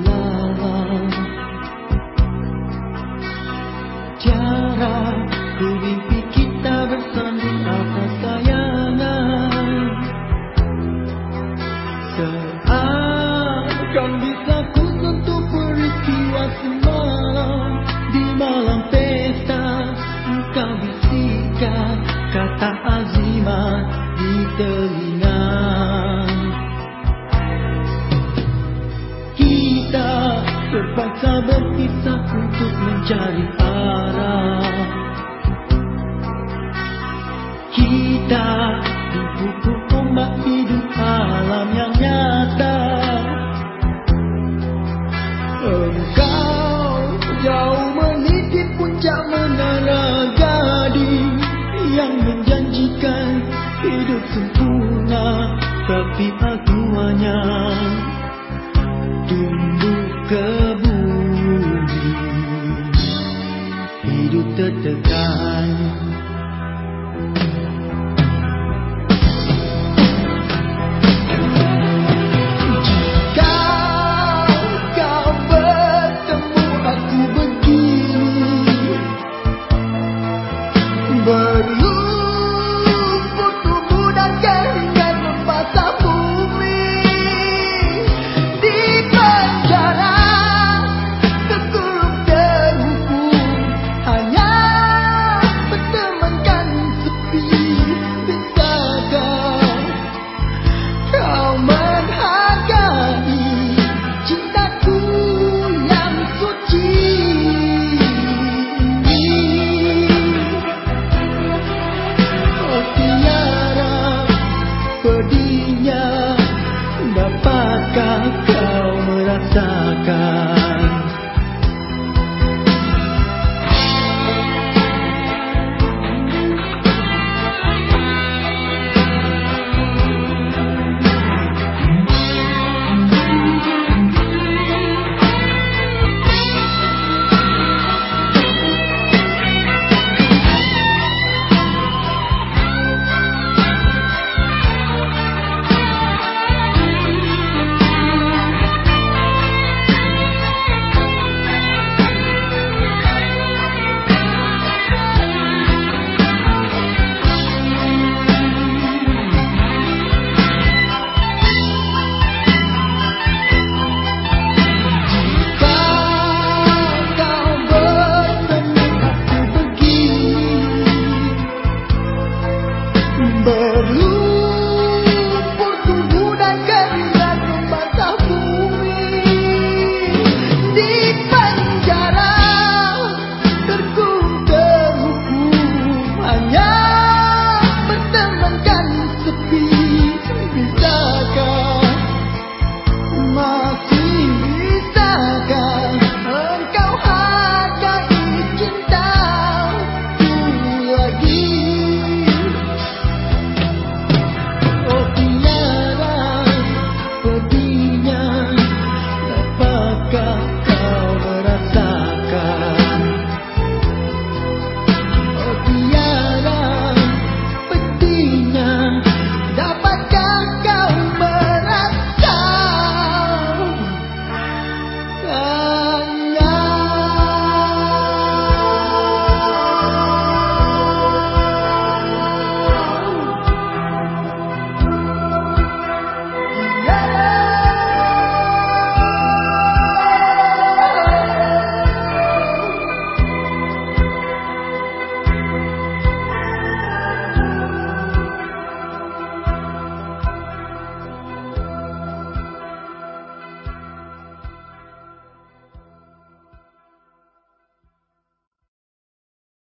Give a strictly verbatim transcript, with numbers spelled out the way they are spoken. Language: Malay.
pulang. Tiara ku mimpi kita bersanding atas kayangan, seakan bisa ku sentuh peristiwa semalam. Di malam pesta engkau bisikan kata azimat di telinga. Kita terpaksa berpisah untuk mencari arah. Kita dipukul ombak hidup alam yang nyata. Engkau jauh meniti puncak menara gading yang menjanjikan hidup sempurna, tapi aku hanya